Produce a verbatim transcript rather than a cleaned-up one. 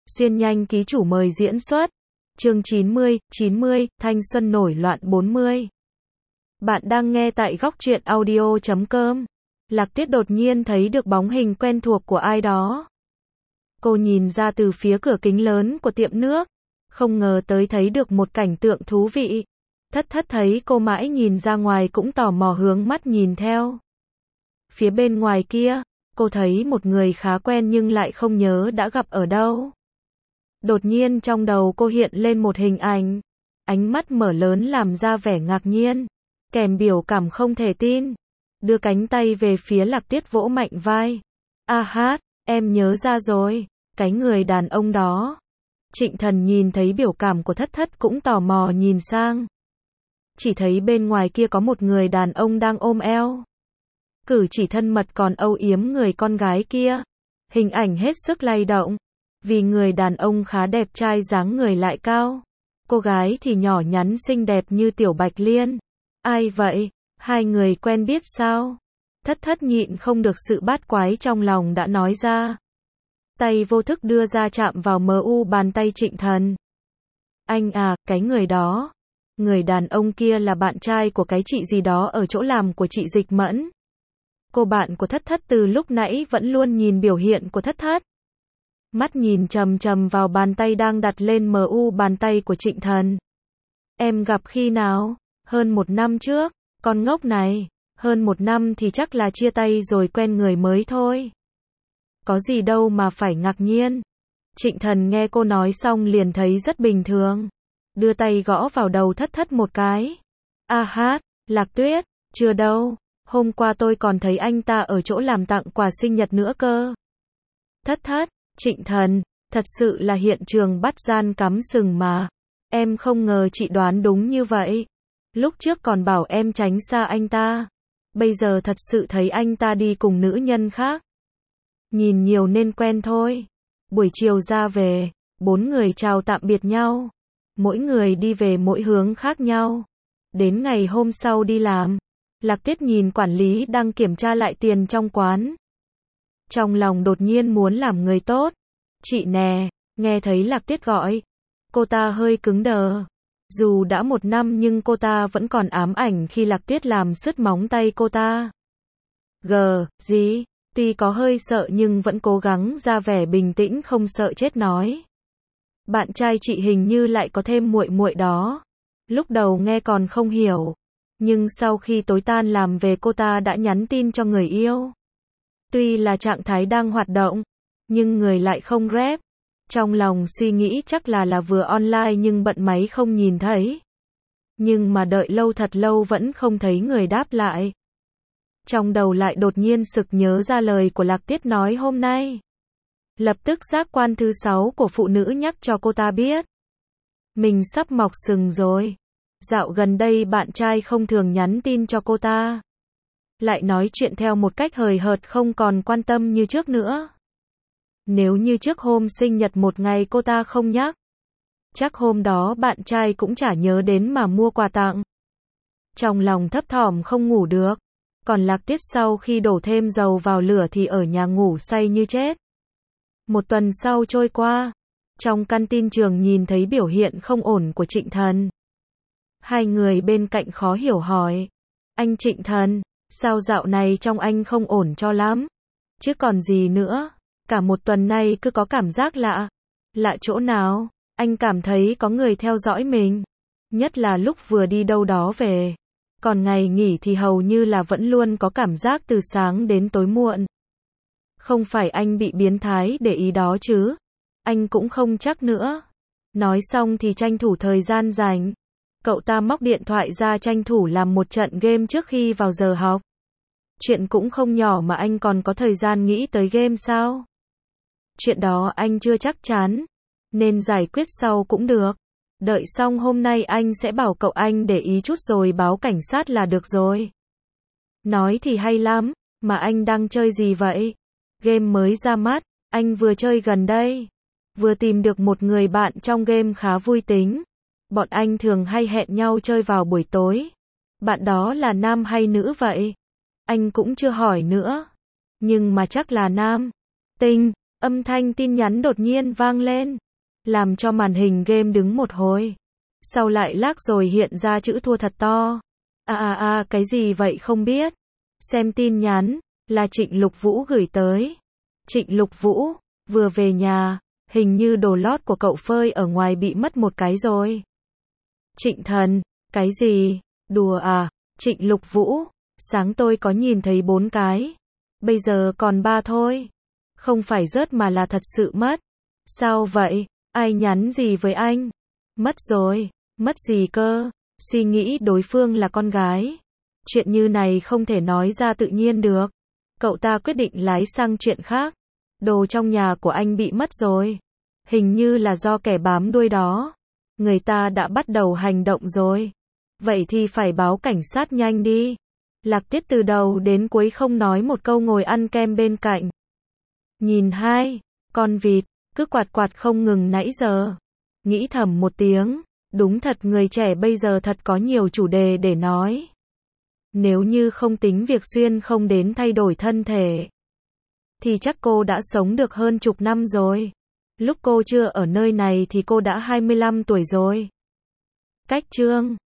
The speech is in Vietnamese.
Xuyên nhanh ký chủ mời diễn xuất. Chương chín mươi, chín mươi, thanh xuân nổi loạn bốn mươi. Bạn đang nghe tại góc truyện audio chấm com. Lạc Tuyết đột nhiên thấy được bóng hình quen thuộc của ai đó. Cô nhìn ra từ phía cửa kính lớn của tiệm nước, không ngờ tới thấy được một cảnh tượng thú vị. Thất thất thấy cô mãi nhìn ra ngoài cũng tò mò hướng mắt nhìn theo. Phía bên ngoài kia, cô thấy một người khá quen nhưng lại không nhớ đã gặp ở đâu. Đột nhiên trong đầu cô hiện lên một hình ảnh, ánh mắt mở lớn làm ra vẻ ngạc nhiên, kèm biểu cảm không thể tin, đưa cánh tay về phía Lạc Tuyết vỗ mạnh vai. A hát, em nhớ ra rồi, cái người đàn ông đó. Trịnh Thần nhìn thấy biểu cảm của thất thất cũng tò mò nhìn sang. Chỉ thấy bên ngoài kia có một người đàn ông đang ôm eo. Cử chỉ thân mật còn âu yếm người con gái kia. Hình ảnh hết sức lay động. Vì người đàn ông khá đẹp trai dáng người lại cao. Cô gái thì nhỏ nhắn xinh đẹp như Tiểu Bạch Liên. Ai vậy? Hai người quen biết sao? Thất thất nhịn không được sự bát quái trong lòng đã nói ra. Tay vô thức đưa ra chạm vào mờ u bàn tay Trịnh Thần. Anh à, cái người đó. Người đàn ông kia là bạn trai của cái chị gì đó ở chỗ làm của chị Dịch Mẫn. Cô bạn của thất thất từ lúc nãy vẫn luôn nhìn biểu hiện của thất thất. Mắt nhìn chầm chầm vào bàn tay đang đặt lên mờ u bàn tay của Trịnh Thần. Em gặp khi nào? Hơn một năm trước. Con ngốc này. Hơn một năm thì chắc là chia tay rồi quen người mới thôi. Có gì đâu mà phải ngạc nhiên. Trịnh Thần nghe cô nói xong liền thấy rất bình thường. Đưa tay gõ vào đầu thất thất một cái. A hát, Lạc Tuyết, chưa đâu. Hôm qua tôi còn thấy anh ta ở chỗ làm tặng quà sinh nhật nữa cơ. Thất thất, Trịnh Thần, thật sự là hiện trường bắt gian cắm sừng mà. Em không ngờ chị đoán đúng như vậy. Lúc trước còn bảo em tránh xa anh ta. Bây giờ thật sự thấy anh ta đi cùng nữ nhân khác. Nhìn nhiều nên quen thôi. Buổi chiều ra về, bốn người chào tạm biệt nhau. Mỗi người đi về mỗi hướng khác nhau. Đến ngày hôm sau đi làm, Lạc Tuyết nhìn quản lý đang kiểm tra lại tiền trong quán. Trong lòng đột nhiên muốn làm người tốt. Chị nè, nghe thấy Lạc Tuyết gọi. Cô ta hơi cứng đờ. Dù đã một năm nhưng cô ta vẫn còn ám ảnh khi Lạc Tuyết làm sứt móng tay cô ta. Gờ, gì? Tuy có hơi sợ nhưng vẫn cố gắng ra vẻ bình tĩnh không sợ chết nói. Bạn trai chị hình như lại có thêm muội muội đó. Lúc đầu nghe còn không hiểu. Nhưng sau khi tối tan làm về cô ta đã nhắn tin cho người yêu. Tuy là trạng thái đang hoạt động, nhưng người lại không rep. Trong lòng suy nghĩ chắc là là vừa online nhưng bận máy không nhìn thấy. Nhưng mà đợi lâu thật lâu vẫn không thấy người đáp lại. Trong đầu lại đột nhiên sực nhớ ra lời của Lạc Tuyết nói hôm nay. Lập tức giác quan thứ sáu của phụ nữ nhắc cho cô ta biết. Mình sắp mọc sừng rồi. Dạo gần đây bạn trai không thường nhắn tin cho cô ta. Lại nói chuyện theo một cách hời hợt không còn quan tâm như trước nữa. Nếu như trước hôm sinh nhật một ngày cô ta không nhắc. Chắc hôm đó bạn trai cũng chả nhớ đến mà mua quà tặng. Trong lòng thấp thỏm không ngủ được. Còn Lạc Tuyết sau khi đổ thêm dầu vào lửa thì ở nhà ngủ say như chết. Một tuần sau trôi qua. Trong căn tin trường nhìn thấy biểu hiện không ổn của Trịnh Thần. Hai người bên cạnh khó hiểu hỏi. Anh Trịnh Thần, sao dạo này trong anh không ổn cho lắm? Chứ còn gì nữa? Cả một tuần nay cứ có cảm giác lạ. Lạ chỗ nào? Anh cảm thấy có người theo dõi mình. Nhất là lúc vừa đi đâu đó về. Còn ngày nghỉ thì hầu như là vẫn luôn có cảm giác từ sáng đến tối muộn. Không phải anh bị biến thái để ý đó chứ? Anh cũng không chắc nữa. Nói xong thì tranh thủ thời gian rảnh. Cậu ta móc điện thoại ra tranh thủ làm một trận game trước khi vào giờ học. Chuyện cũng không nhỏ mà anh còn có thời gian nghĩ tới game sao? Chuyện đó anh chưa chắc chắn. Nên giải quyết sau cũng được. Đợi xong hôm nay anh sẽ bảo cậu anh để ý chút rồi báo cảnh sát là được rồi. Nói thì hay lắm, mà anh đang chơi gì vậy? Game mới ra mắt, anh vừa chơi gần đây. Vừa tìm được một người bạn trong game khá vui tính. Bọn anh thường hay hẹn nhau chơi vào buổi tối. Bạn đó là nam hay nữ vậy? Anh cũng chưa hỏi nữa. Nhưng mà chắc là nam. Tinh, Âm thanh tin nhắn đột nhiên vang lên, làm cho màn hình game đứng một hồi. Sau lại lag rồi hiện ra chữ thua thật to. À à à, cái gì vậy không biết. Xem tin nhắn, là Trịnh Lục Vũ gửi tới. Trịnh Lục Vũ, vừa về nhà, hình như đồ lót của cậu phơi ở ngoài bị mất một cái rồi. Trịnh Thần, cái gì? Đùa à? Trịnh Lục Vũ, sáng tôi có nhìn thấy bốn cái. Bây giờ còn ba thôi. Không phải rớt mà là thật sự mất. Sao vậy? Ai nhắn gì với anh? Mất rồi. Mất gì cơ? Suy nghĩ đối phương là con gái. Chuyện như này không thể nói ra tự nhiên được. Cậu ta quyết định lái sang chuyện khác. Đồ trong nhà của anh bị mất rồi. Hình như là do kẻ bám đuôi đó. Người ta đã bắt đầu hành động rồi. Vậy thì phải báo cảnh sát nhanh đi. Lạc Tiết từ đầu đến cuối không nói một câu, ngồi ăn kem bên cạnh. Nhìn hai con vịt cứ quạt quạt không ngừng nãy giờ. Nghĩ thầm một tiếng, đúng thật người trẻ bây giờ thật có nhiều chủ đề để nói. Nếu như không tính việc xuyên không đến thay đổi thân thể, thì chắc cô đã sống được hơn chục năm rồi. Lúc cô chưa ở nơi này thì cô đã hai mươi lăm tuổi rồi. Cách chương